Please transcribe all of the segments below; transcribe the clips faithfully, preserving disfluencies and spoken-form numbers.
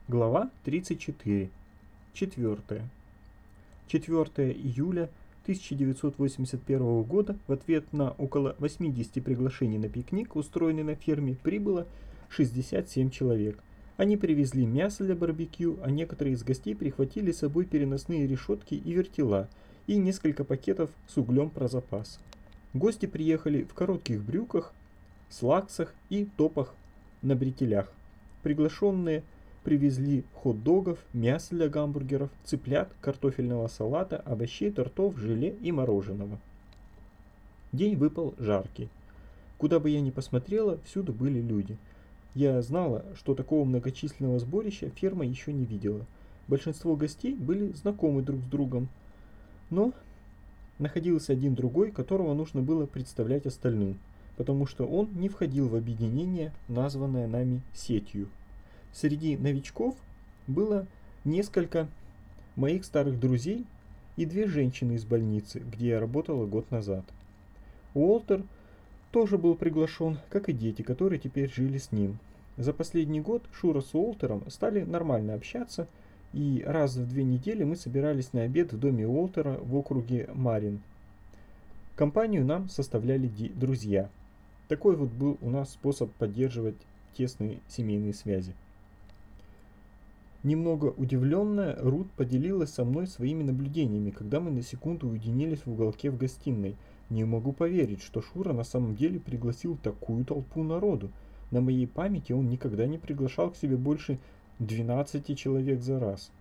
Глава тридцать четыре. Четвертое. четвёртого июля тысяча девятьсот восемьдесят первого года в ответ на около восьмидесяти приглашений на пикник, устроенный на ферме, прибыло шестьдесят семь человек. Они привезли мясо для барбекю, а некоторые из гостей прихватили с собой переносные решетки и вертела и несколько пакетов с углем про запас. Гости приехали в коротких брюках, слаксах и топах на бретелях. Приглашенные привезли хот-догов, мясо для гамбургеров, цыплят, картофельного салата, овощей, тортов, желе и мороженого. День выпал жаркий. Куда бы я ни посмотрела, всюду были люди. Я знала, что такого многочисленного сборища ферма еще не видела. Большинство гостей были знакомы друг с другом, но находился один другой, которого нужно было представлять остальным, потому что он не входил в объединение, названное нами сетью. Среди новичков было несколько моих старых друзей и две женщины из больницы, где я работала год назад. Уолтер тоже был приглашен, как и дети, которые теперь жили с ним. За последний год Шура с Уолтером стали нормально общаться, и раз в две недели мы собирались на обед в доме Уолтера в округе Марин. Компанию нам составляли друзья. Такой вот был у нас способ поддерживать тесные семейные связи. Немного удивленная, Рут поделилась со мной своими наблюдениями, когда мы на секунду уединились в уголке в гостиной. Не могу поверить, что Шура на самом деле пригласил такую толпу народу. На моей памяти он никогда не приглашал к себе больше двенадцати человек за раз.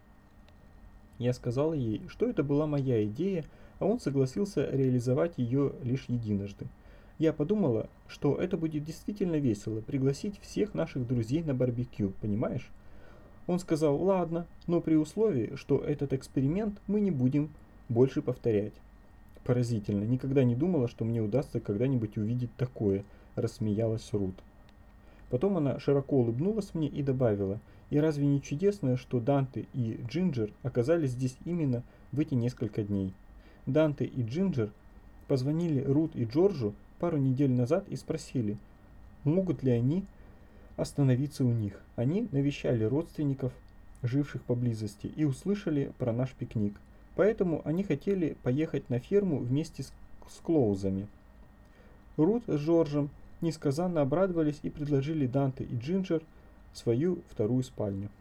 Я сказала ей, что это была моя идея, а он согласился реализовать ее лишь единожды. Я подумала, что это будет действительно весело, пригласить всех наших друзей на барбекю, понимаешь? Он сказал, ладно, но при условии, что этот эксперимент мы не будем больше повторять. Поразительно, никогда не думала, что мне удастся когда-нибудь увидеть такое, рассмеялась Рут. Потом она широко улыбнулась мне и добавила, и разве не чудесно, что Данте и Джинджер оказались здесь именно в эти несколько дней. Данте и Джинджер позвонили Рут и Джорджу пару недель назад и спросили, могут ли они остановиться у них. Они навещали родственников, живших поблизости, и услышали про наш пикник. Поэтому они хотели поехать на ферму вместе с, с Клоузами. Рут с Джорджем несказанно обрадовались и предложили Данте и Джинджер свою вторую спальню.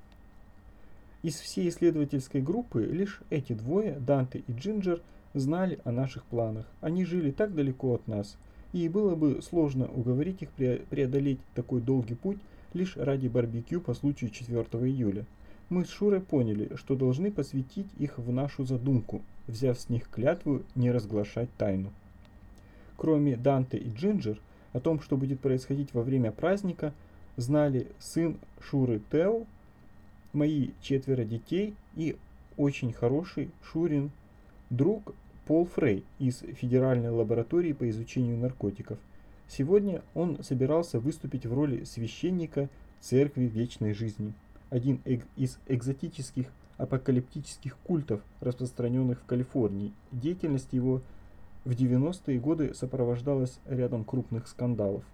Из всей исследовательской группы лишь эти двое, Данте и Джинджер, знали о наших планах. Они жили так далеко от нас, и было бы сложно уговорить их преодолеть такой долгий путь лишь ради барбекю по случаю четвёртого июля. Мы с Шурой поняли, что должны посвятить их в нашу задумку, взяв с них клятву не разглашать тайну. Кроме Данте и Джинджер, о том, что будет происходить во время праздника, знали сын Шуры Тео, мои четверо детей и очень хороший Шурин друг Пол Фрей из Федеральной лаборатории по изучению наркотиков. Сегодня он собирался выступить в роли священника Церкви Вечной Жизни, один из экзотических апокалиптических культов, распространенных в Калифорнии. Деятельность его в девяностые годы сопровождалась рядом крупных скандалов.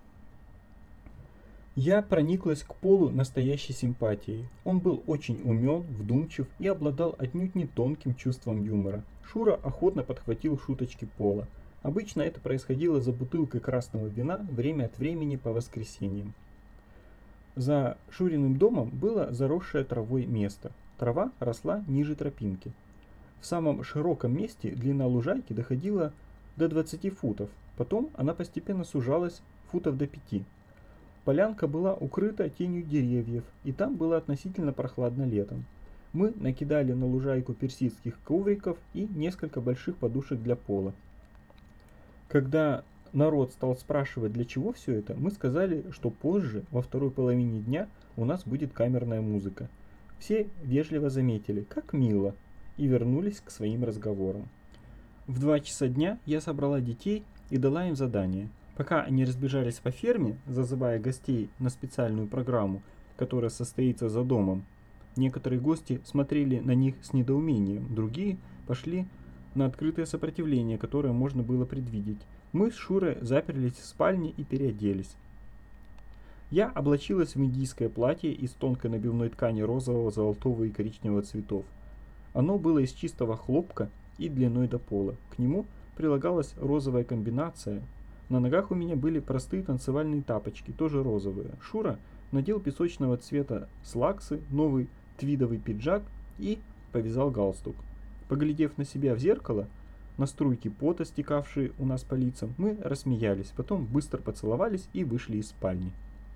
Я прониклась к Полу настоящей симпатией. Он был очень умен, вдумчив и обладал отнюдь не тонким чувством юмора. Шура охотно подхватил шуточки Пола. Обычно это происходило за бутылкой красного вина время от времени по воскресеньям. За Шуриным домом было заросшее травой место. Трава росла ниже тропинки. В самом широком месте длина лужайки доходила до двадцати футов. Потом она постепенно сужалась футов до пяти. Полянка была укрыта тенью деревьев, и там было относительно прохладно летом. Мы накидали на лужайку персидских ковриков и несколько больших подушек для Пола. Когда народ стал спрашивать, для чего все это, мы сказали, что позже, во второй половине дня, у нас будет камерная музыка. Все вежливо заметили, как мило, и вернулись к своим разговорам. В два часа дня я собрала детей и дала им задание. Пока они разбежались по ферме, зазывая гостей на специальную программу, которая состоится за домом, некоторые гости смотрели на них с недоумением, другие пошли на открытое сопротивление, которое можно было предвидеть. Мы с Шурой заперлись в спальне и переоделись. Я облачилась в индийское платье из тонкой набивной ткани розового, золотого и коричневого цветов. Оно было из чистого хлопка и длиной до пола. К нему прилагалась розовая комбинация. На ногах у меня были простые танцевальные тапочки, тоже розовые. Шура надел песочного цвета слаксы, новый твидовый пиджак и повязал галстук. Поглядев на себя в зеркало, на струйки пота, стекавшие у нас по лицам, мы рассмеялись, потом быстро поцеловались и вышли из спальни.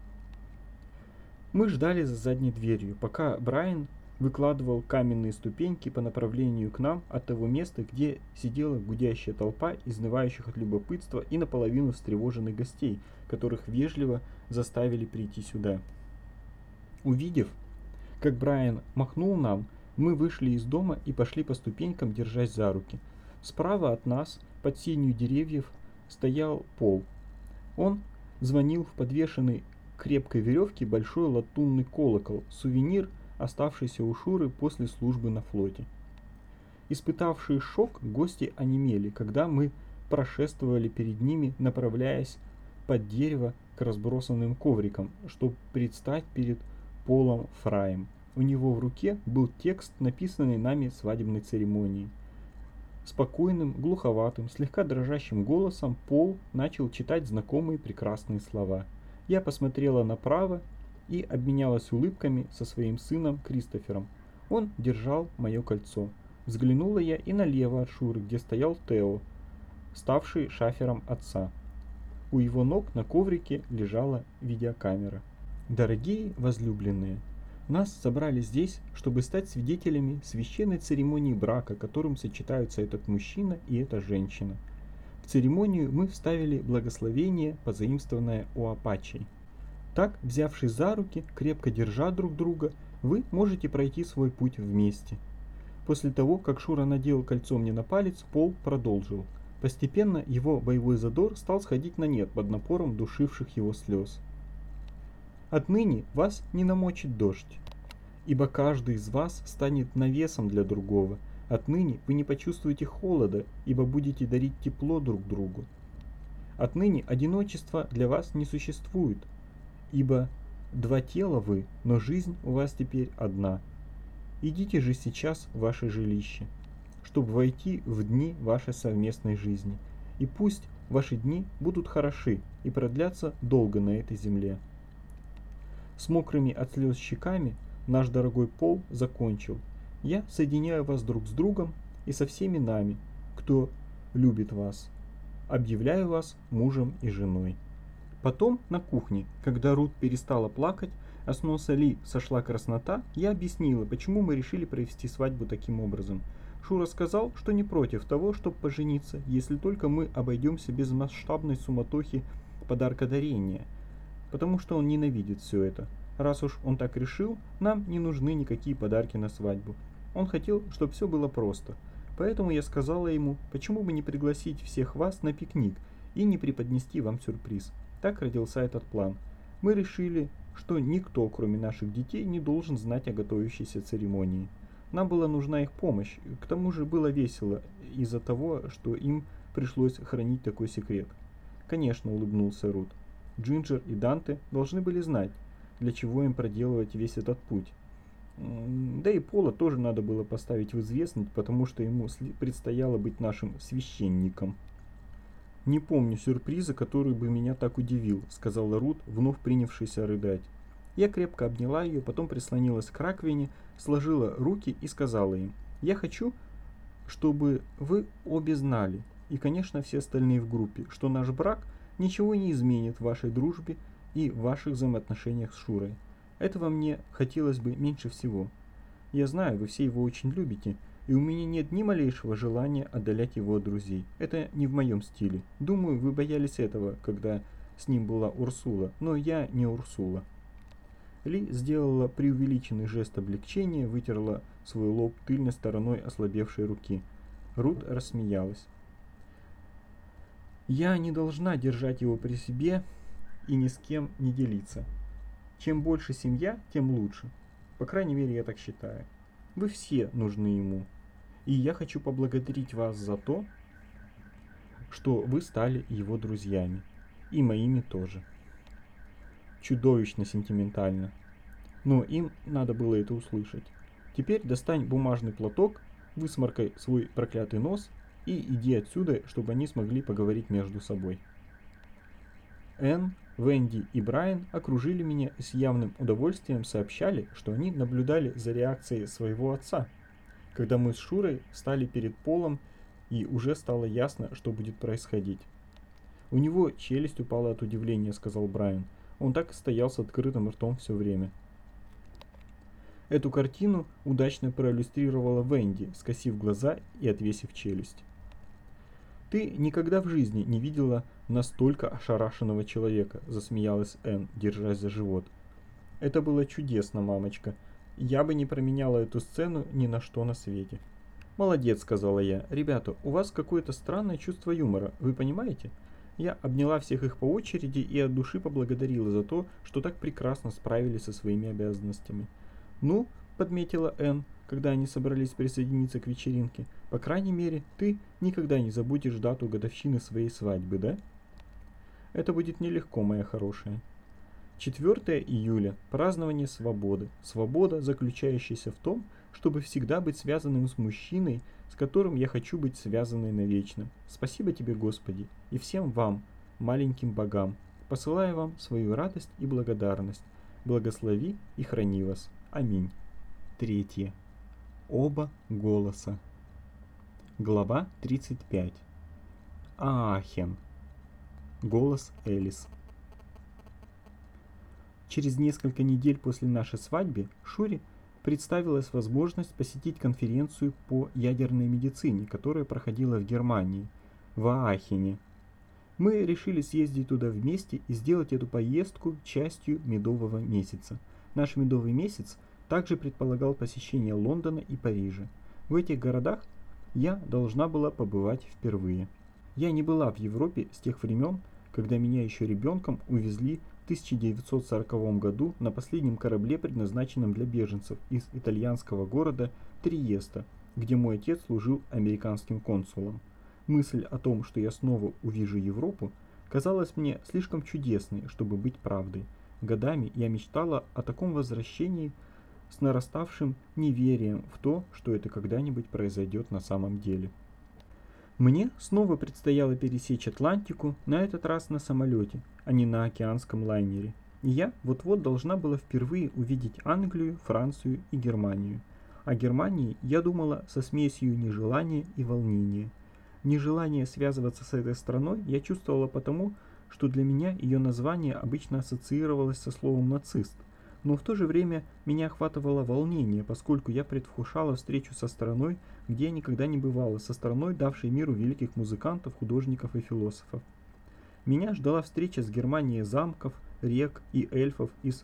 Мы ждали за задней дверью, пока Брайан выкладывал каменные ступеньки по направлению к нам от того места, где сидела гудящая толпа изнывающих от любопытства и наполовину встревоженных гостей, которых вежливо заставили прийти сюда. Увидев, как Брайан махнул нам, мы вышли из дома и пошли по ступенькам, держась за руки. Справа от нас, под сенью деревьев, стоял Пол. Он звонил в подвешенный к крепкой веревке большой латунный колокол, сувенир, оставшийся у Шуры после службы на флоте. Испытавшие шок, гости онемели, когда мы прошествовали перед ними, направляясь под дерево к разбросанным коврикам, чтобы предстать перед Полом Фраем. У него в руке был текст, написанный нами свадебной церемонии. Спокойным, глуховатым, слегка дрожащим голосом Пол начал читать знакомые прекрасные слова. Я посмотрела направо и обменялась улыбками со своим сыном Кристофером. Он держал мое кольцо. Взглянула я и налево от Шуры, где стоял Тео, ставший шафером отца. У его ног на коврике лежала видеокамера. Дорогие возлюбленные, нас собрали здесь, чтобы стать свидетелями священной церемонии брака, которым сочетаются этот мужчина и эта женщина. В церемонию мы вставили благословение, позаимствованное у апачей. Так, взявшись за руки, крепко держа друг друга, вы можете пройти свой путь вместе. После того, как Шура надел кольцо мне на палец, Пол продолжил. Постепенно его боевой задор стал сходить на нет под напором душивших его слез. Отныне вас не намочит дождь, ибо каждый из вас станет навесом для другого. Отныне вы не почувствуете холода, ибо будете дарить тепло друг другу. Отныне одиночество для вас не существует, ибо два тела вы, но жизнь у вас теперь одна. Идите же сейчас в ваше жилище, чтобы войти в дни вашей совместной жизни, и пусть ваши дни будут хороши и продлятся долго на этой земле. С мокрыми от слез щеками наш дорогой Пол закончил. Я соединяю вас друг с другом и со всеми нами, кто любит вас. Объявляю вас мужем и женой. Потом на кухне, когда Рут перестала плакать, а с носа Ли сошла краснота, я объяснила, почему мы решили провести свадьбу таким образом. Шура сказал, что не против того, чтобы пожениться, если только мы обойдемся без масштабной суматохи подаркодарения, потому что он ненавидит все это. Раз уж он так решил, нам не нужны никакие подарки на свадьбу. Он хотел, чтобы все было просто. Поэтому я сказала ему, почему бы не пригласить всех вас на пикник и не преподнести вам сюрприз. Так родился этот план. Мы решили, что никто, кроме наших детей, не должен знать о готовящейся церемонии. Нам была нужна их помощь, к тому же было весело из-за того, что им пришлось хранить такой секрет. Конечно, улыбнулся Рут. Джинджер и Данте должны были знать, для чего им проделывать весь этот путь. Да и Пола тоже надо было поставить в известность, потому что ему предстояло быть нашим священником. «Не помню сюрприза, который бы меня так удивил», — сказала Рут, вновь принявшаяся рыдать. Я крепко обняла ее, потом прислонилась к раковине, сложила руки и сказала им: «Я хочу, чтобы вы обе знали, и, конечно, все остальные в группе, что наш брак ничего не изменит в вашей дружбе и в ваших взаимоотношениях с Шурой. Этого мне хотелось бы меньше всего. Я знаю, вы все его очень любите, и у меня нет ни малейшего желания отдалять его от друзей. Это не в моем стиле. Думаю, вы боялись этого, когда с ним была Урсула, но я не Урсула». Ли сделала преувеличенный жест облегчения, вытерла свой лоб тыльной стороной ослабевшей руки. Рут рассмеялась. «Я не должна держать его при себе и ни с кем не делиться. Чем больше семья, тем лучше. По крайней мере, я так считаю. Вы все нужны ему. И я хочу поблагодарить вас за то, что вы стали его друзьями. И моими тоже». чудовищно сентиментально. Но им надо было это услышать. Теперь достань бумажный платок, высморкай свой проклятый нос и иди отсюда, чтобы они смогли поговорить между собой. Энн, Венди и Брайан окружили меня и с явным удовольствием сообщали, что они наблюдали за реакцией своего отца, когда мы с Шурой стали перед полом и уже стало ясно, что будет происходить. «У него челюсть упала от удивления», — сказал Брайан. Он так и стоял с открытым ртом все время. Эту картину удачно проиллюстрировала Венди, скосив глаза и отвесив челюсть. «Ты никогда в жизни не видела настолько ошарашенного человека», — засмеялась Энн, держась за живот. «Это было чудесно, мамочка. Я бы не променяла эту сцену ни на что на свете». «Молодец», — сказала я. «Ребята, у вас какое-то странное чувство юмора, вы понимаете?» Я обняла всех их по очереди и от души поблагодарила за то, что так прекрасно справились со своими обязанностями. «Ну», — подметила Энн, когда они собрались присоединиться к вечеринке, «по крайней мере, ты никогда не забудешь дату годовщины своей свадьбы, да?» «Это будет нелегко, моя хорошая». четвёртое июля – празднование свободы. Свобода, заключающаяся в том, чтобы всегда быть связанным с мужчиной, с которым я хочу быть связанной навечно. Спасибо тебе, Господи, и всем вам, маленьким богам. Посылаю вам свою радость и благодарность. Благослови и храни вас. Аминь. Третье. Оба голоса. Глава тридцать пять. Аахен. Голос Элис. Через несколько недель после нашей свадьбы Шуре представилась возможность посетить конференцию по ядерной медицине, которая проходила в Германии, в Аахене. Мы решили съездить туда вместе и сделать эту поездку частью медового месяца. Наш медовый месяц также предполагал посещение Лондона и Парижа. В этих городах я должна была побывать впервые. Я не была в Европе с тех времен, когда меня еще ребенком увезли в тысяча девятьсот сороковом году на последнем корабле, предназначенном для беженцев из итальянского города Триеста, где мой отец служил американским консулом. Мысль о том, что я снова увижу Европу, казалась мне слишком чудесной, чтобы быть правдой. Годами я мечтала о таком возвращении с нараставшим неверием в то, что это когда-нибудь произойдет на самом деле. Мне снова предстояло пересечь Атлантику, на этот раз на самолете, а не на океанском лайнере. И я вот-вот должна была впервые увидеть Англию, Францию и Германию. О Германии я думала со смесью нежелания и волнения. Нежелание связываться с этой страной я чувствовала потому, что для меня ее название обычно ассоциировалось со словом «нацист». Но в то же время меня охватывало волнение, поскольку я предвкушала встречу со страной, где я никогда не бывала, со страной, давшей миру великих музыкантов, художников и философов. Меня ждала встреча с Германией замков, рек и эльфов из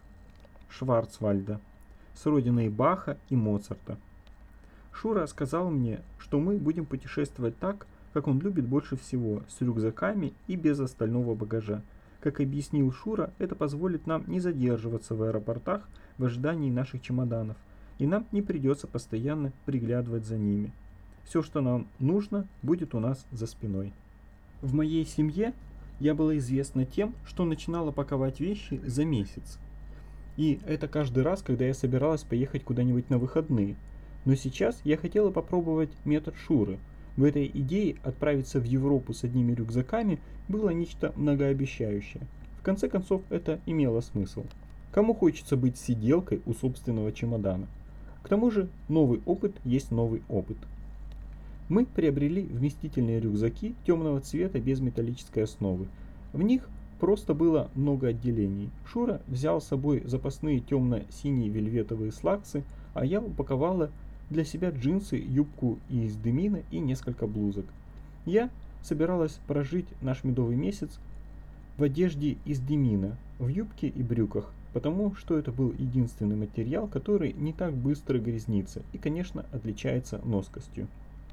Шварцвальда, с родиной Баха и Моцарта. Шура сказал мне, что мы будем путешествовать так, как он любит больше всего, с рюкзаками и без остального багажа. Как объяснил Шура, это позволит нам не задерживаться в аэропортах в ожидании наших чемоданов, и нам не придется постоянно приглядывать за ними. Все, что нам нужно, будет у нас за спиной. В моей семье я была известна тем, что начинала паковать вещи за месяц. И это каждый раз, когда я собиралась поехать куда-нибудь на выходные. Но сейчас я хотела попробовать метод Шуры. В этой идее отправиться в Европу с одними рюкзаками было нечто многообещающее. В конце концов, это имело смысл. Кому хочется быть сиделкой у собственного чемодана? К тому же, новый опыт есть новый опыт. Мы приобрели вместительные рюкзаки темного цвета без металлической основы. В них просто было много отделений. Шура взял с собой запасные темно-синие вельветовые слаксы, а я упаковала для себя джинсы, юбку из демина и несколько блузок. Я собиралась прожить наш медовый месяц в одежде из демина, в юбке и брюках, потому что это был единственный материал, который не так быстро грязнится и, конечно, отличается носкостью.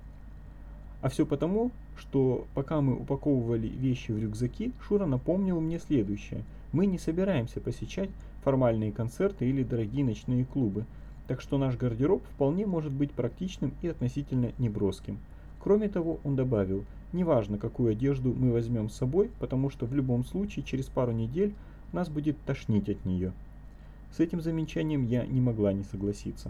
А все потому, что пока мы упаковывали вещи в рюкзаки, Шура напомнил мне следующее. Мы не собираемся посещать формальные концерты или дорогие ночные клубы, так что наш гардероб вполне может быть практичным и относительно неброским. Кроме того, он добавил, неважно, какую одежду мы возьмем с собой, потому что в любом случае через пару недель нас будет тошнить от нее. С этим замечанием я не могла не согласиться.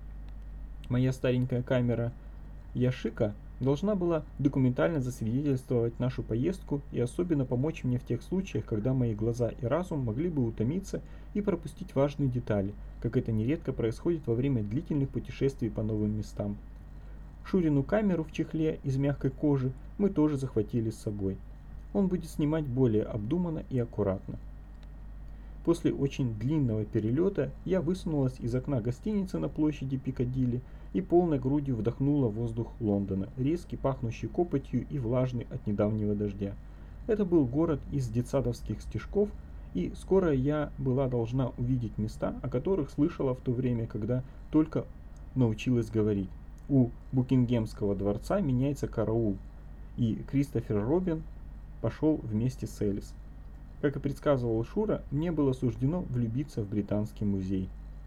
Моя старенькая камера Яшика должна была документально засвидетельствовать нашу поездку и особенно помочь мне в тех случаях, когда мои глаза и разум могли бы утомиться и пропустить важные детали, как это нередко происходит во время длительных путешествий по новым местам. Шурину камеру в чехле из мягкой кожи мы тоже захватили с собой. Он будет снимать более обдуманно и аккуратно. После очень длинного перелета я высунулась из окна гостиницы на площади Пикадилли и полной грудью вдохнула воздух Лондона, резкий, пахнущий копотью и влажный от недавнего дождя. Это был город из детсадовских стишков, и скоро я была должна увидеть места, о которых слышала в то время, когда только научилась говорить. У Букингемского дворца меняется караул, и Кристофер Робин пошел вместе с Элис. Как и предсказывал Шура, мне было суждено влюбиться в Британский музей.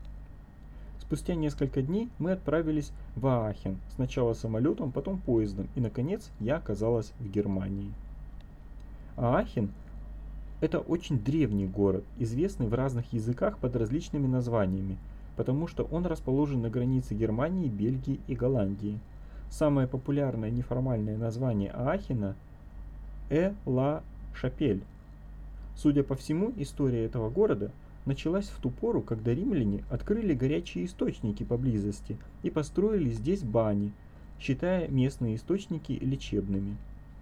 Спустя несколько дней мы отправились в Аахен, сначала самолетом, потом поездом, и, наконец, я оказалась в Германии. Аахен – это очень древний город, известный в разных языках под различными названиями, потому что он расположен на границе Германии, Бельгии и Голландии. Самое популярное неформальное название Аахена – Э-Ла-Шапель. Судя по всему, история этого города началась в ту пору, когда римляне открыли горячие источники поблизости и построили здесь бани, считая местные источники лечебными.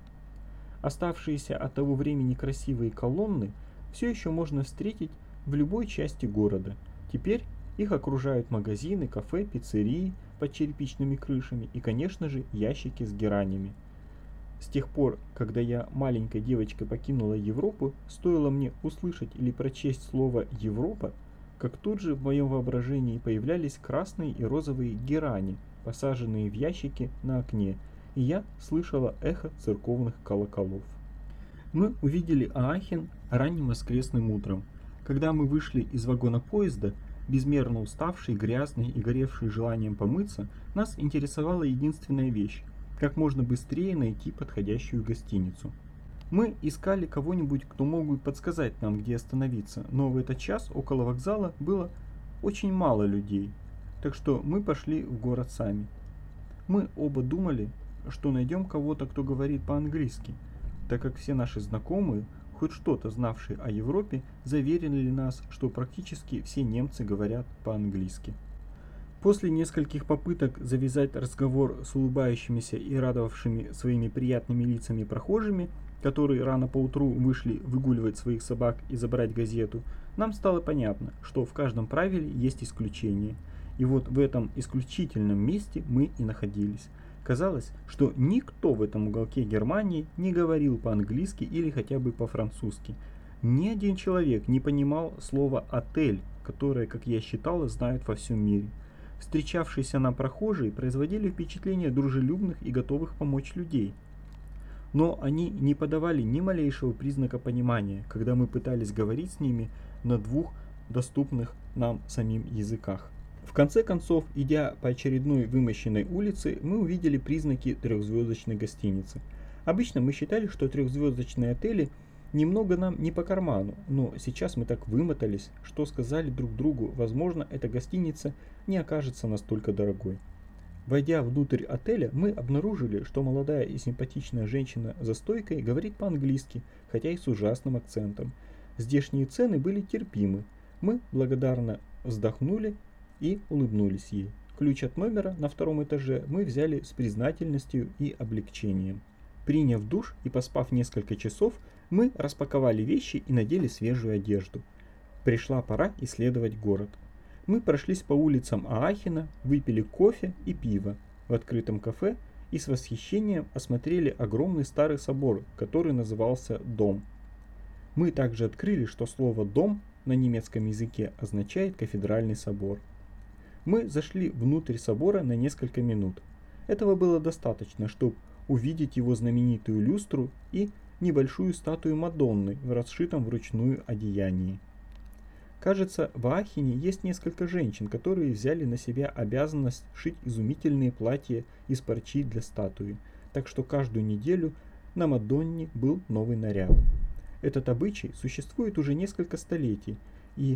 Оставшиеся от того времени красивые колонны все еще можно встретить в любой части города. Теперь их окружают магазины, кафе, пиццерии под черепичными крышами и, конечно же, ящики с геранями. С тех пор, когда я маленькой девочкой покинула Европу, стоило мне услышать или прочесть слово «Европа», как тут же в моем воображении появлялись красные и розовые герани, посаженные в ящики на окне, и я слышала эхо церковных колоколов. Мы увидели Аахен ранним воскресным утром. Когда мы вышли из вагона поезда, безмерно уставшие, грязные и горевшие желанием помыться, нас интересовала единственная вещь – как можно быстрее найти подходящую гостиницу. Мы искали кого-нибудь, кто мог бы подсказать нам, где остановиться, но в этот час около вокзала было очень мало людей, так что мы пошли в город сами. Мы оба думали, что найдем кого-то, кто говорит по-английски, так как все наши знакомые, хоть что-то знавшие о Европе, заверили нас, что практически все немцы говорят по-английски. После нескольких попыток завязать разговор с улыбающимися и радовавшими своими приятными лицами прохожими, которые рано поутру вышли выгуливать своих собак и забрать газету, нам стало понятно, что в каждом правиле есть исключение. И вот в этом исключительном месте мы и находились. Казалось, что никто в этом уголке Германии не говорил по-английски или хотя бы по-французски. Ни один человек не понимал слова «отель», которое, как я считала, знают во всем мире. Встречавшиеся нам прохожие производили впечатление дружелюбных и готовых помочь людей. Но они не подавали ни малейшего признака понимания, когда мы пытались говорить с ними на двух доступных нам самим языках. В конце концов, идя по очередной вымощенной улице, мы увидели признаки трехзвездочной гостиницы. Обычно мы считали, что трехзвездочные отели немного нам не по карману, но сейчас мы так вымотались, что сказали друг другу, возможно, эта гостиница не окажется настолько дорогой. Войдя внутрь отеля, мы обнаружили, что молодая и симпатичная женщина за стойкой говорит по-английски, хотя и с ужасным акцентом. Здешние цены были терпимы. Мы благодарно вздохнули и улыбнулись ей. Ключ от номера на втором этаже мы взяли с признательностью и облегчением. Приняв душ и поспав несколько часов, мы распаковали вещи и надели свежую одежду. Пришла пора исследовать город. Мы прошлись по улицам Аахена, выпили кофе и пиво в открытом кафе и с восхищением осмотрели огромный старый собор, который назывался Дом. Мы также открыли, что слово «дом» на немецком языке означает «кафедральный собор». Мы зашли внутрь собора на несколько минут. Этого было достаточно, чтобы увидеть его знаменитую люстру и небольшую статую Мадонны в расшитом вручную одеянии. Кажется, в Аахене есть несколько женщин, которые взяли на себя обязанность шить изумительные платья из парчи для статуи, так что каждую неделю на Мадонне был новый наряд. Этот обычай существует уже несколько столетий, и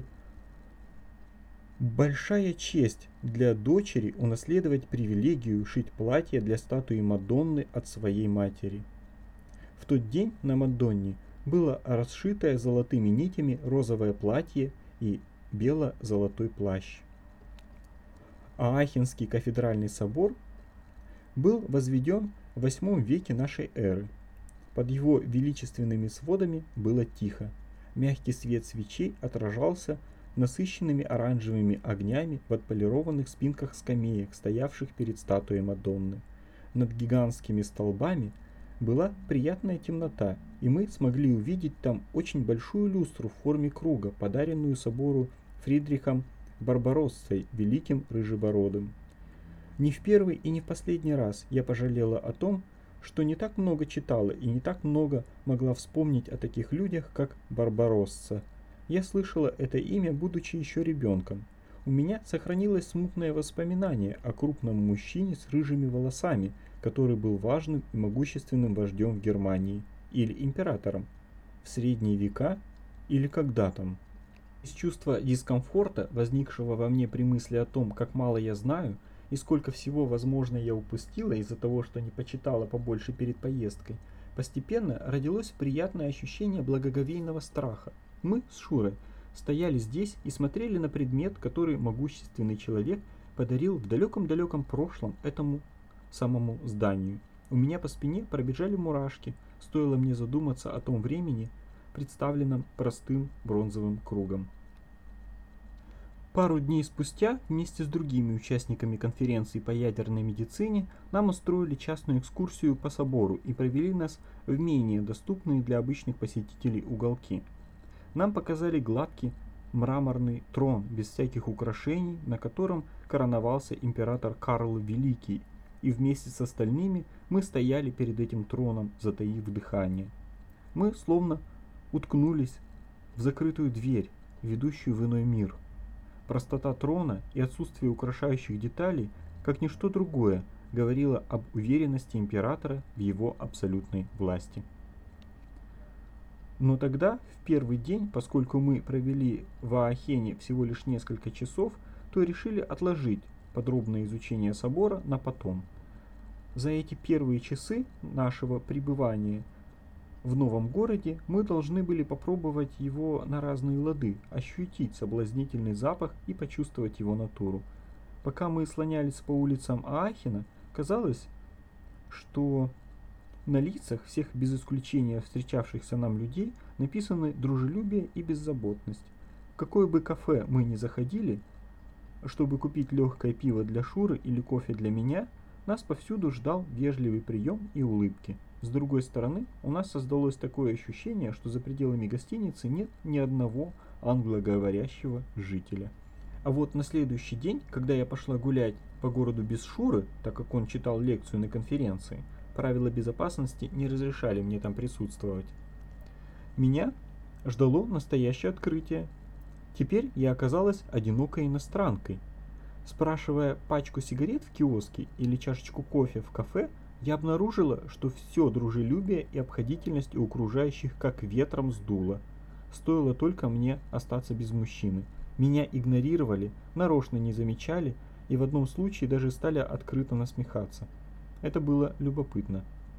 большая честь для дочери унаследовать привилегию шить платье для статуи Мадонны от своей матери. В тот день на Мадонне было расшитое золотыми нитями розовое платье и бело-золотой плащ. Аахенский кафедральный собор был возведен в восьмом веке нашей эры. Под его величественными сводами было тихо. Мягкий свет свечей отражался насыщенными оранжевыми огнями в отполированных спинках скамеек, стоявших перед статуей Мадонны. Над гигантскими столбами была приятная темнота, и мы смогли увидеть там очень большую люстру в форме круга, подаренную собору Фридрихом Барбароссой, великим рыжебородым. Не в первый и не в последний раз я пожалела о том, что не так много читала и не так много могла вспомнить о таких людях, как Барбаросса. Я слышала это имя, будучи еще ребенком. У меня сохранилось смутное воспоминание о крупном мужчине с рыжими волосами, который был важным и могущественным вождем в Германии, или императором, в средние века или когда там. Из чувства дискомфорта, возникшего во мне при мысли о том, как мало я знаю, и сколько всего, возможно, я упустила из-за того, что не почитала побольше перед поездкой, постепенно родилось приятное ощущение благоговейного страха. Мы с Шурой стояли здесь и смотрели на предмет, который могущественный человек подарил в далеком-далеком прошлом этому самому зданию. У меня по спине пробежали мурашки, стоило мне задуматься о том времени, представленном простым бронзовым кругом. Пару дней спустя вместе с другими участниками конференции по ядерной медицине нам устроили частную экскурсию по собору и провели нас в менее доступные для обычных посетителей уголки. Нам показали гладкий мраморный трон без всяких украшений, на котором короновался император Карл Великий, и вместе с остальными мы стояли перед этим троном, затаив дыхание. Мы словно уткнулись в закрытую дверь, ведущую в иной мир. Простота трона и отсутствие украшающих деталей, как ничто другое, говорило об уверенности императора в его абсолютной власти. Но тогда, в первый день, поскольку мы провели в Аахене всего лишь несколько часов, то решили отложить подробное изучение собора на потом. За эти первые часы нашего пребывания в новом городе мы должны были попробовать его на разные лады, ощутить соблазнительный запах и почувствовать его натуру. Пока мы слонялись по улицам Аахена, казалось, что на лицах всех без исключения встречавшихся нам людей написаны дружелюбие и беззаботность. В какое бы кафе мы ни заходили, чтобы купить легкое пиво для Шуры или кофе для меня, нас повсюду ждал вежливый прием и улыбки. С другой стороны, у нас создалось такое ощущение, что за пределами гостиницы нет ни одного англоговорящего жителя. А вот на следующий день, когда я пошла гулять по городу без Шуры, так как он читал лекцию на конференции, правила безопасности не разрешали мне там присутствовать. Меня ждало настоящее открытие. Теперь я оказалась одинокой иностранкой. Спрашивая пачку сигарет в киоске или чашечку кофе в кафе, я обнаружила, что все дружелюбие и обходительность у окружающих как ветром сдуло. Стоило только мне остаться без мужчины. Меня игнорировали, нарочно не замечали и в одном случае даже стали открыто насмехаться. Это было любопытно.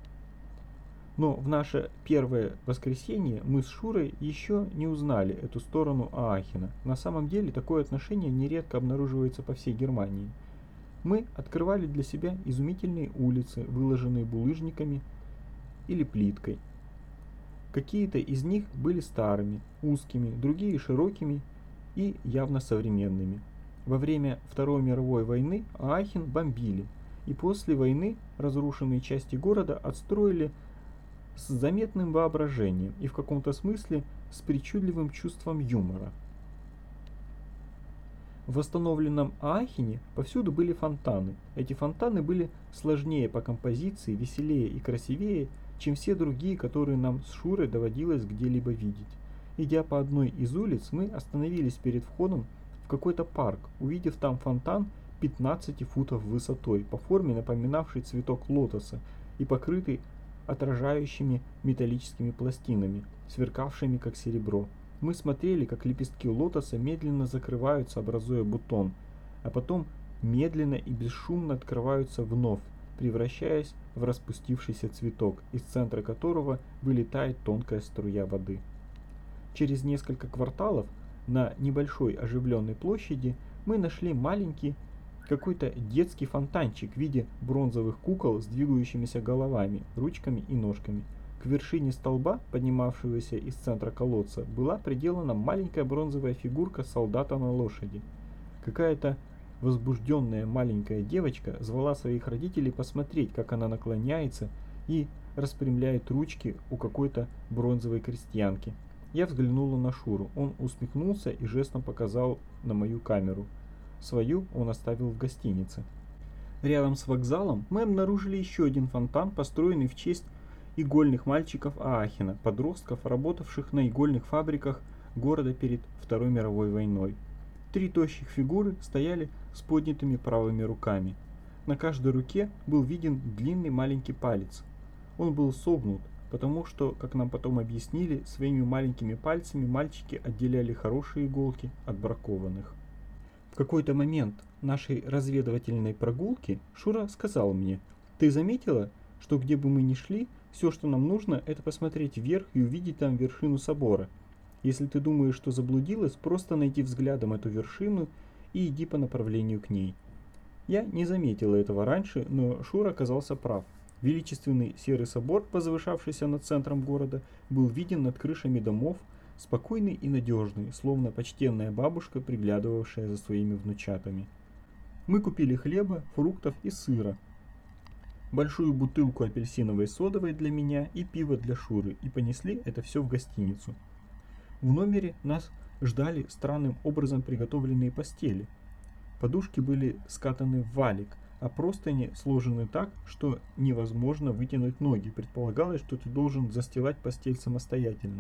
Но в наше первое воскресенье мы с Шурой еще не узнали эту сторону Аахена. На самом деле такое отношение нередко обнаруживается по всей Германии. Мы открывали для себя изумительные улицы, выложенные булыжниками или плиткой. Какие-то из них были старыми, узкими, другие широкими и явно современными. Во время Второй мировой войны Аахен бомбили, и после войны разрушенные части города отстроили с заметным воображением и в каком-то смысле с причудливым чувством юмора. В восстановленном Аахене повсюду были фонтаны. Эти фонтаны были сложнее по композиции, веселее и красивее, чем все другие, которые нам с Шурой доводилось где-либо видеть. Идя по одной из улиц, мы остановились перед входом в какой-то парк, увидев там фонтан пятнадцати футов высотой, по форме напоминавший цветок лотоса и покрытый отражающими металлическими пластинами, сверкавшими как серебро. Мы смотрели, как лепестки лотоса медленно закрываются, образуя бутон, а потом медленно и бесшумно открываются вновь, превращаясь в распустившийся цветок, из центра которого вылетает тонкая струя воды. Через несколько кварталов на небольшой оживленной площади мы нашли маленький какой-то детский фонтанчик в виде бронзовых кукол с двигающимися головами, ручками и ножками. К вершине столба, поднимавшегося из центра колодца, была приделана маленькая бронзовая фигурка солдата на лошади. Какая-то возбужденная маленькая девочка звала своих родителей посмотреть, как она наклоняется и распрямляет ручки у какой-то бронзовой крестьянки. Я взглянула на Шуру, он усмехнулся и жестом показал на мою камеру. Свою он оставил в гостинице. Рядом с вокзалом мы обнаружили еще один фонтан, построенный в честь игольных мальчиков Аахена, подростков, работавших на игольных фабриках города перед Второй мировой войной. Три тощих фигуры стояли с поднятыми правыми руками. На каждой руке был виден длинный маленький палец. Он был согнут, потому что, как нам потом объяснили, своими маленькими пальцами мальчики отделяли хорошие иголки от бракованных. В какой-то момент нашей разведывательной прогулки Шура сказал мне: «Ты заметила, что где бы мы ни шли, все, что нам нужно, это посмотреть вверх и увидеть там вершину собора. Если ты думаешь, что заблудилась, просто найди взглядом эту вершину и иди по направлению к ней». Я не заметила этого раньше, но Шура оказался прав. Величественный серый собор, возвышавшийся над центром города, был виден над крышами домов, спокойный и надежный, словно почтенная бабушка, приглядывавшая за своими внучатами. Мы купили хлеба, фруктов и сыра, большую бутылку апельсиновой содовой для меня и пиво для Шуры, и понесли это все в гостиницу. В номере нас ждали странным образом приготовленные постели. Подушки были скатаны в валик, а простыни сложены так, что невозможно вытянуть ноги. Предполагалось, что ты должен застилать постель самостоятельно.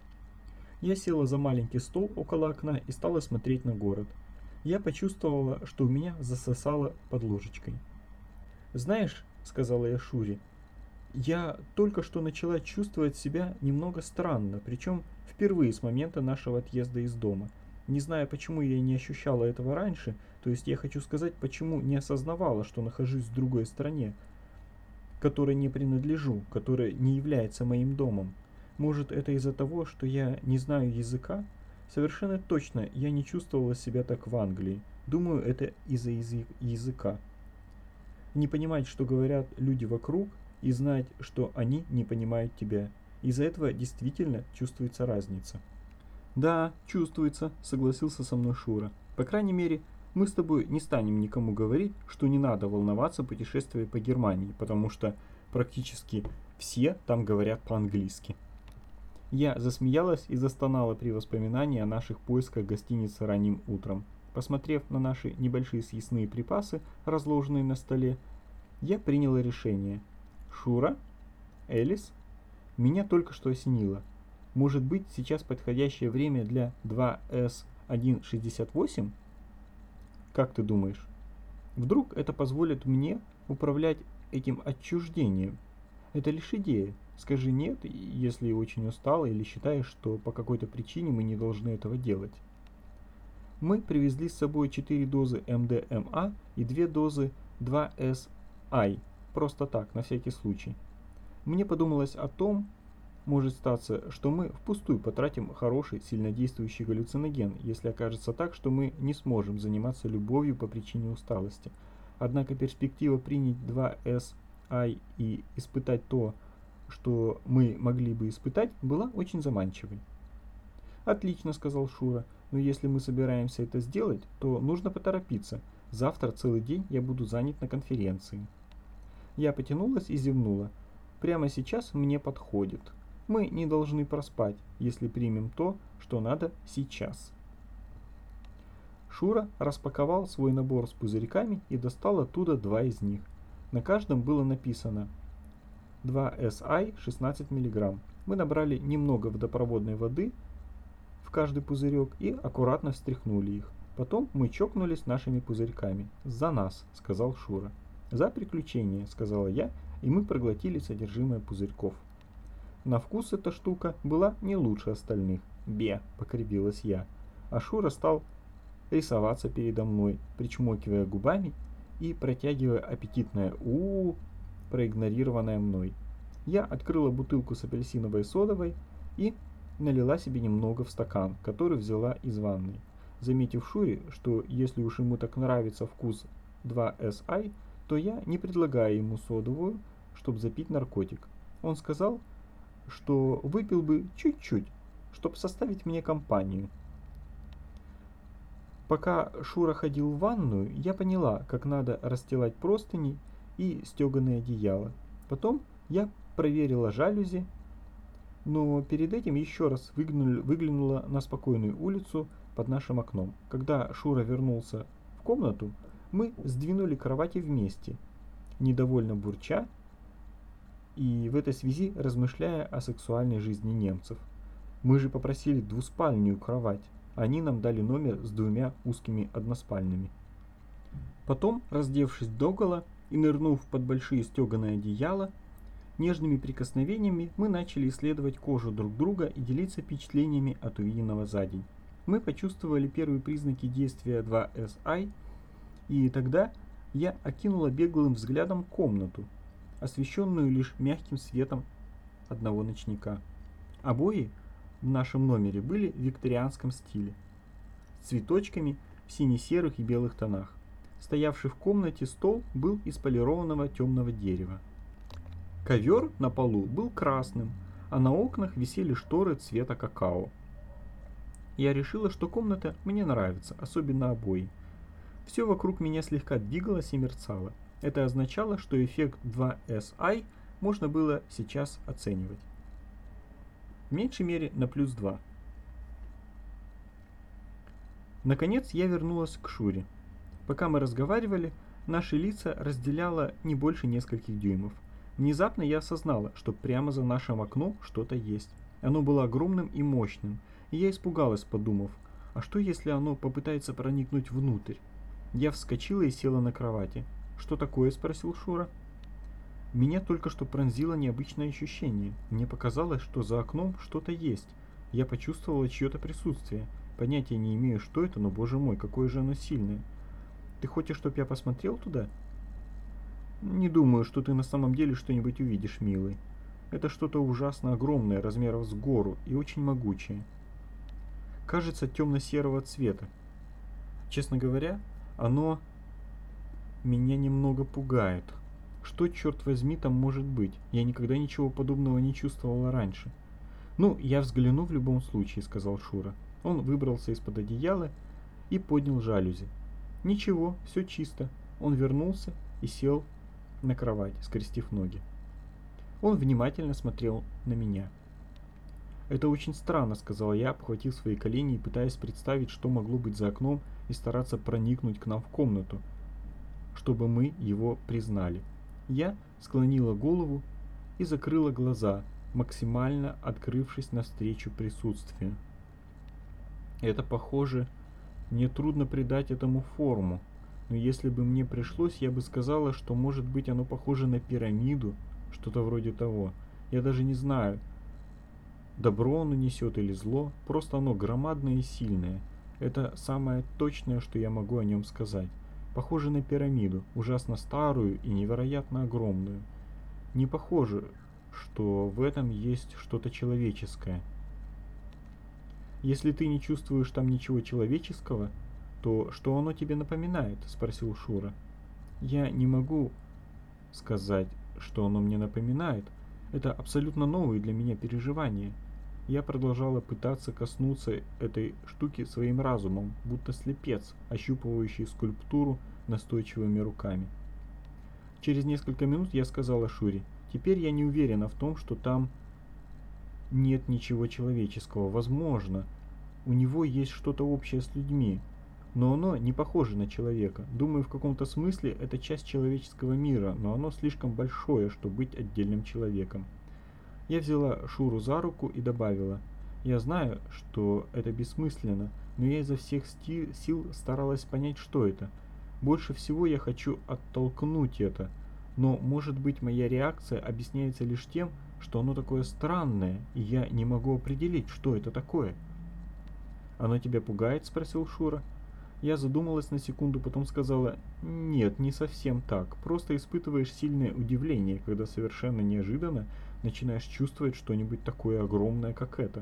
Я села за маленький стол около окна и стала смотреть на город. Я почувствовала, что у меня засосало под ложечкой. «Знаешь, — сказала я Шуре, — я только что начала чувствовать себя немного странно, причем впервые с момента нашего отъезда из дома. Не знаю, почему я не ощущала этого раньше, то есть я хочу сказать, почему не осознавала, что нахожусь в другой стране, которой не принадлежу, которая не является моим домом. Может, это из-за того, что я не знаю языка? Совершенно точно я не чувствовала себя так в Англии. Думаю, это из-за языка. Не понимать, что говорят люди вокруг, и знать, что они не понимают тебя. Из-за этого действительно чувствуется разница». «Да, чувствуется», — согласился со мной Шура. «По крайней мере, мы с тобой не станем никому говорить, что не надо волноваться, путешествуя по Германии, потому что практически все там говорят по-английски». Я засмеялась и застонала при воспоминании о наших поисках гостиницы ранним утром. Посмотрев на наши небольшие съестные припасы, разложенные на столе, я приняла решение. «Шура? Элис?» Меня только что осенило. Может быть, сейчас подходящее время для два эс один шестьдесят восемь? Как ты думаешь? Вдруг это позволит мне управлять этим отчуждением? Это лишь идея. Скажи «нет», если очень устала или считаешь, что по какой-то причине мы не должны этого делать. Мы привезли с собой четыре дозы эм дэ эм а и две дозы два эс ай, просто так, на всякий случай. Мне подумалось о том, может статься, что мы впустую потратим хороший, сильнодействующий галлюциноген, если окажется так, что мы не сможем заниматься любовью по причине усталости. Однако перспектива принять два эс ай и испытать то, что мы могли бы испытать, была очень заманчивой. «Отлично», — сказал Шура, — «но если мы собираемся это сделать, то нужно поторопиться. Завтра целый день я буду занят на конференции». Я потянулась и зевнула. «Прямо сейчас мне подходит. Мы не должны проспать, если примем то, что надо сейчас». Шура распаковал свой набор с пузырьками и достал оттуда два из них. На каждом было написано два эс ай шестнадцать миллиграмм. Мы набрали немного водопроводной воды в каждый пузырек и аккуратно встряхнули их. Потом мы чокнулись нашими пузырьками. «За нас», — сказал Шура. «За приключение», — сказала я и мы проглотили содержимое пузырьков. На вкус эта штука была не лучше остальных. «Бе!» — покривилась я. А Шура стал рисоваться передо мной, причмокивая губами и протягивая аппетитное у-у, проигнорированное мной. Я открыла бутылку с апельсиновой содовой и налила себе немного в стакан, который взяла из ванной. Заметив Шуре, что если уж ему так нравится вкус два эс ай, то я не предлагаю ему содовую, чтобы запить наркотик. Он сказал, что выпил бы чуть-чуть, чтобы составить мне компанию. Пока Шура ходил в ванную, я поняла, как надо расстилать простыни и стеганое одеяло. Потом я проверила жалюзи, но перед этим еще раз выглянула, выглянула на спокойную улицу под нашим окном. Когда Шура вернулся в комнату, мы сдвинули кровати вместе, недовольно бурча и в этой связи размышляя о сексуальной жизни немцев. Мы же попросили двуспальную кровать, они нам дали номер с двумя узкими односпальными. Потом, раздевшись догола и нырнув под большие стеганые одеяла, нежными прикосновениями мы начали исследовать кожу друг друга и делиться впечатлениями от увиденного за день. Мы почувствовали первые признаки действия два эс ай, и тогда я окинула беглым взглядом комнату, освещенную лишь мягким светом одного ночника. Обои в нашем номере были в викторианском стиле, с цветочками в сине-серых и белых тонах. Стоявший в комнате стол был из полированного темного дерева. Ковер на полу был красным, а на окнах висели шторы цвета какао. Я решила, что комната мне нравится, особенно обои. Все вокруг меня слегка двигалось и мерцало. Это означало, что эффект два эс ай можно было сейчас оценивать. В меньшей мере на плюс два. Наконец я вернулась к Шуре. Пока мы разговаривали, наши лица разделяло не больше нескольких дюймов. Внезапно я осознала, что прямо за нашим окном что-то есть. Оно было огромным и мощным, и я испугалась, подумав, а что если оно попытается проникнуть внутрь? Я вскочила и села на кровати. «Что такое?» – спросил Шура. Меня только что пронзило необычное ощущение. Мне показалось, что за окном что-то есть. Я почувствовала чье-то присутствие. Понятия не имею, что это, но, боже мой, какое же оно сильное. Ты хочешь, чтобы я посмотрел туда? Не думаю, что ты на самом деле что-нибудь увидишь, милый. Это что-то ужасно огромное, размеров с гору, и очень могучее. Кажется, темно-серого цвета. Честно говоря, оно меня немного пугает. Что, черт возьми, там может быть? Я никогда ничего подобного не чувствовала раньше. Ну, я взгляну в любом случае, сказал Шура. Он выбрался из-под одеяла и поднял жалюзи. Ничего, все чисто. Он вернулся и сел на кровать, скрестив ноги. Он внимательно смотрел на меня. «Это очень странно», — сказала я, обхватив свои колени и пытаясь представить, что могло быть за окном, и стараться проникнуть к нам в комнату, чтобы мы его признали. Я склонила голову и закрыла глаза, максимально открывшись навстречу присутствию. Это похоже, мне трудно придать этому форму, но если бы мне пришлось, я бы сказала, что может быть оно похоже на пирамиду, что-то вроде того. Я даже не знаю, добро оно несет или зло, просто оно громадное и сильное. Это самое точное, что я могу о нем сказать. Похоже на пирамиду, ужасно старую и невероятно огромную. Не похоже, что в этом есть что-то человеческое. Если ты не чувствуешь там ничего человеческого, то что оно тебе напоминает? Спросил Шура. Я не могу сказать, что оно мне напоминает. Это абсолютно новые для меня переживания. Я продолжала пытаться коснуться этой штуки своим разумом, будто слепец, ощупывающий скульптуру настойчивыми руками. Через несколько минут я сказала Шуре: теперь я не уверена в том, что там нет ничего человеческого. Возможно, у него есть что-то общее с людьми, но оно не похоже на человека. Думаю, в каком-то смысле это часть человеческого мира, но оно слишком большое, чтобы быть отдельным человеком. Я взяла Шуру за руку и добавила: я знаю, что это бессмысленно, но я изо всех сил старалась понять, что это. Больше всего я хочу оттолкнуть это, Но, может быть, моя реакция объясняется лишь тем, что оно такое странное, и я не могу определить, что это такое. «Оно тебя пугает?» – спросил Шура. Я задумалась на секунду, потом сказала: «Нет, не совсем так. Просто испытываешь сильное удивление, когда совершенно неожиданно начинаешь чувствовать что-нибудь такое огромное, как это».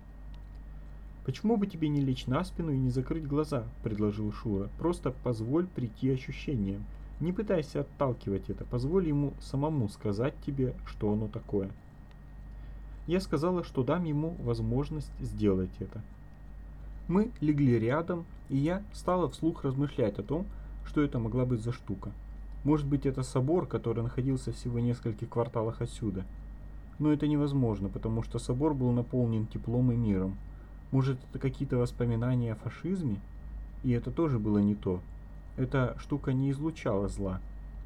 «Почему бы тебе не лечь на спину и не закрыть глаза?» – предложил Шура. «Просто позволь прийти ощущениям. Не пытайся отталкивать это, позволь ему самому сказать тебе, что оно такое». Я сказала, что дам ему возможность сделать это. Мы легли рядом, и я стала вслух размышлять о том, что это могла быть за штука. Может быть, это собор, который находился всего в нескольких кварталах отсюда. Но это невозможно, потому что собор был наполнен теплом и миром. Может, это какие-то воспоминания о фашизме? И это тоже было не то. Эта штука не излучала зла.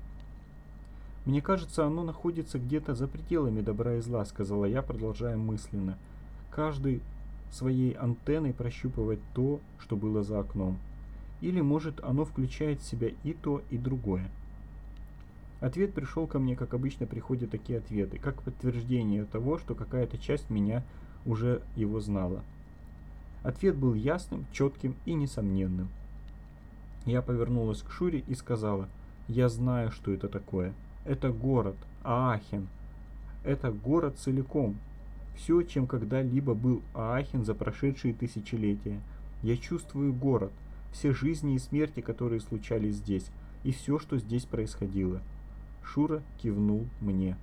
«Мне кажется, оно находится где-то за пределами добра и зла», — сказала я, продолжая мысленно. «Каждый своей антенной прощупывать то, что было за окном. Или, может, оно включает в себя и то, и другое». Ответ пришел ко мне, как обычно приходят такие ответы, как подтверждение того, что какая-то часть меня уже его знала. Ответ был ясным, четким и несомненным. Я повернулась к Шуре и сказала: «Я знаю, что это такое. Это город, Аахен. Это город целиком. Все, чем когда-либо был Аахен за прошедшие тысячелетия. Я чувствую город, все жизни и смерти, которые случались здесь, и все, что здесь происходило». Шура кивнул мне.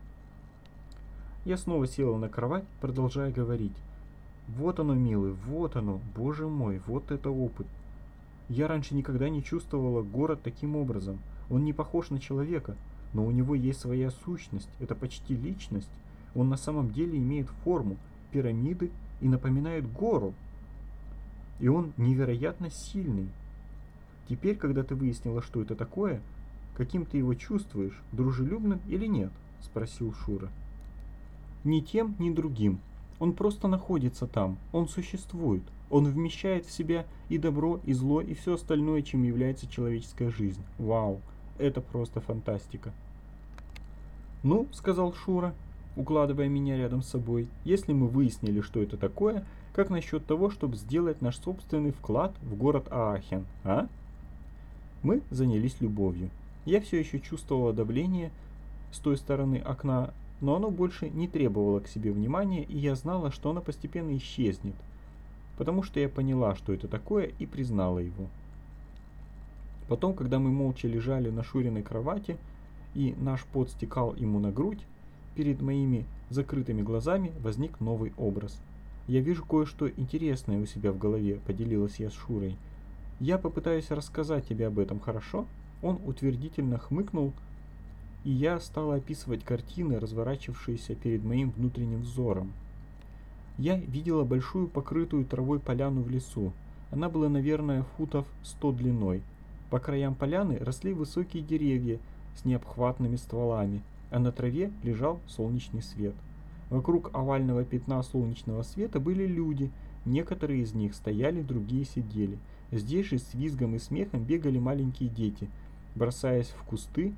Я снова села на кровать, продолжая говорить: «Вот оно, милый, вот оно, боже мой, вот это опыт. Я раньше никогда не чувствовала город таким образом. Он не похож на человека, но у него есть своя сущность, это почти личность. Он на самом деле имеет форму пирамиды и напоминает гору. И он невероятно сильный. Теперь, когда ты выяснила, что это такое, каким ты его чувствуешь, дружелюбным или нет?» – спросил Шура. «Ни тем, ни другим. Он просто находится там, он существует. Он вмещает в себя и добро, и зло, и все остальное, чем является человеческая жизнь. Вау, это просто фантастика». «Ну, — сказал Шура, укладывая меня рядом с собой, — если мы выяснили, что это такое, как насчет того, чтобы сделать наш собственный вклад в город Аахен, а?» Мы занялись любовью. Я все еще чувствовала давление с той стороны окна, но оно больше не требовало к себе внимания, и я знала, что оно постепенно исчезнет, потому что я поняла, что это такое, и признала его. Потом, когда мы молча лежали на Шуриной кровати, и наш пот стекал ему на грудь, перед моими закрытыми глазами возник новый образ. «Я вижу кое-что интересное у себя в голове», — поделилась я с Шурой. «Я попытаюсь рассказать тебе об этом, хорошо?» Он утвердительно хмыкнул, и я стала описывать картины, разворачивавшиеся перед моим внутренним взором. Я видела большую покрытую травой поляну в лесу. Она была, наверное, футов сто длиной. По краям поляны росли высокие деревья с необхватными стволами, а на траве лежал солнечный свет. Вокруг овального пятна солнечного света были люди, некоторые из них стояли, другие сидели. Здесь же с визгом и смехом бегали маленькие дети, бросаясь в кусты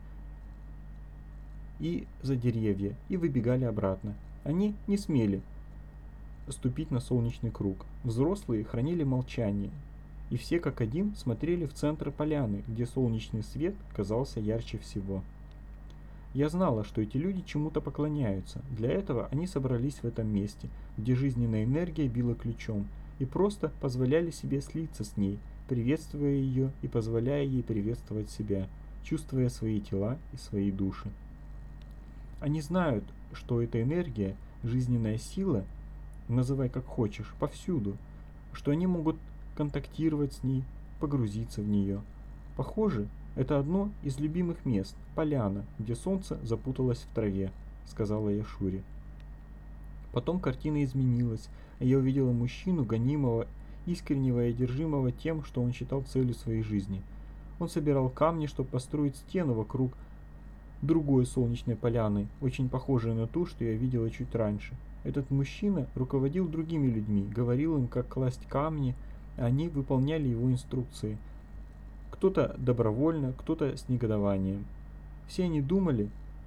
и за деревья, и выбегали обратно. Они не смели ступить на солнечный круг. Взрослые хранили молчание, и все как один смотрели в центр поляны, где солнечный свет казался ярче всего. Я знала, что эти люди чему-то поклоняются. Для этого они собрались в этом месте, где жизненная энергия била ключом, и просто позволяли себе слиться с ней, приветствуя ее и позволяя ей приветствовать себя, чувствуя свои тела и свои души. Они знают, что эта энергия, жизненная сила, называй как хочешь, повсюду, что они могут контактировать с ней, погрузиться в нее. Похоже, это одно из любимых мест, поляна, где солнце запуталось в траве, сказала я Шуре. Потом картина изменилась, и я увидела мужчину, гонимого, искреннего и одержимого тем, что он считал целью своей жизни. Он собирал камни, чтобы построить стену вокруг другой солнечной поляны, очень похожей на ту, что я видела чуть раньше. Этот мужчина руководил другими людьми, говорил им, как класть камни, а они выполняли его инструкции. Кто-то добровольно, кто-то с негодованием. Все они думали,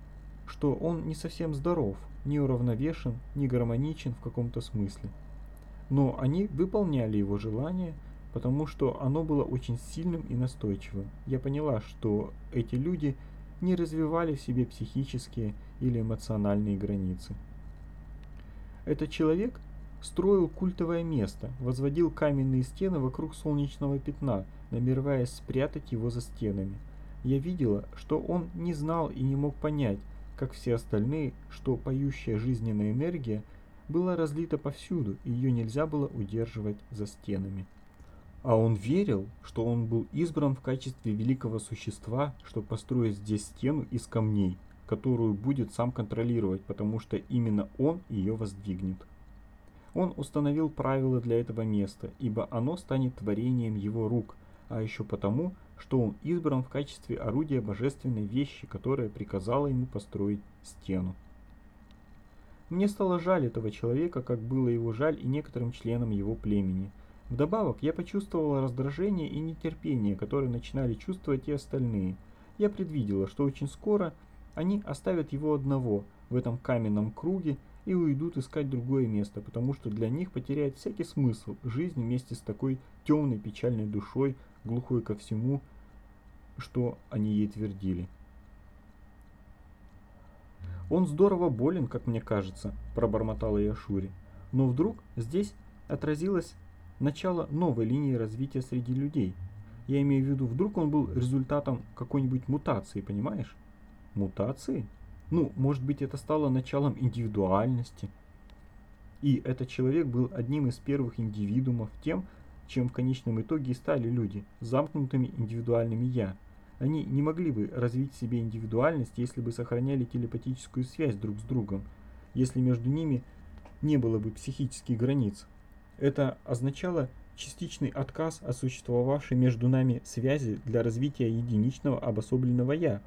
что он не совсем здоров, не уравновешен, не гармоничен в каком-то смысле. Но они выполняли его желание, потому что оно было очень сильным и настойчивым. Я поняла, что эти люди не развивали в себе психические или эмоциональные границы. Этот человек строил культовое место, возводил каменные стены вокруг солнечного пятна, намереваясь спрятать его за стенами. Я видела, что он не знал и не мог понять, как все остальные, что поющая жизненная энергия была разлита повсюду, и ее нельзя было удерживать за стенами. А он верил, что он был избран в качестве великого существа, чтобы построить здесь стену из камней, которую будет сам контролировать, потому что именно он ее воздвигнет. Он установил правила для этого места, ибо оно станет творением его рук, а еще потому, что он избран в качестве орудия божественной вещи, которая приказала ему построить стену. Мне стало жаль этого человека, как было его жаль и некоторым членам его племени. Вдобавок, я почувствовала раздражение и нетерпение, которые начинали чувствовать и остальные. Я предвидела, что очень скоро они оставят его одного в этом каменном круге и уйдут искать другое место, потому что для них потеряет всякий смысл жизнь вместе с такой темной печальной душой, глухой ко всему, что они ей твердили. «Он здорово болен, как мне кажется», – пробормотала я Шуре. Но вдруг здесь отразилось начало новой линии развития среди людей. Я имею в виду, вдруг он был результатом какой-нибудь мутации, понимаешь? Мутации? Ну, может быть, это стало началом индивидуальности. И этот человек был одним из первых индивидуумов, тем, чем в конечном итоге и стали люди, замкнутыми индивидуальными «я». Они не могли бы развить в себе индивидуальность, если бы сохраняли телепатическую связь друг с другом, если между ними не было бы психических границ. Это означало частичный отказ от существовавшей между нами связи для развития единичного обособленного «я».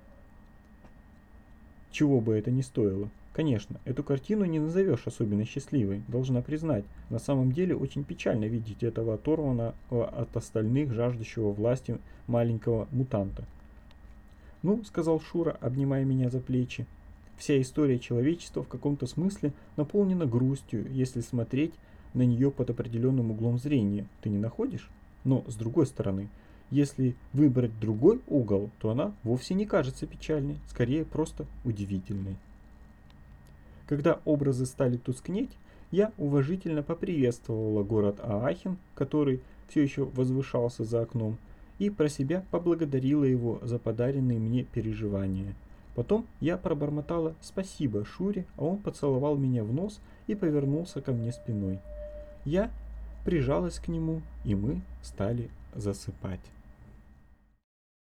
Чего бы это ни стоило. Конечно, эту картину не назовешь особенно счастливой, должна признать. На самом деле очень печально видеть этого оторванного от остальных, жаждущего власти маленького мутанта. «Ну, — сказал Шура, обнимая меня за плечи, — вся история человечества в каком-то смысле наполнена грустью, если смотреть на нее под определенным углом зрения. Ты не находишь? Но, с другой стороны, если выбрать другой угол, то она вовсе не кажется печальной, скорее просто удивительной». Когда образы стали тускнеть, я уважительно поприветствовала город Аахен, который все еще возвышался за окном, и про себя поблагодарила его за подаренные мне переживания. Потом я пробормотала «спасибо» Шуре, а он поцеловал меня в нос и повернулся ко мне спиной. Я прижалась к нему, и мы стали засыпать.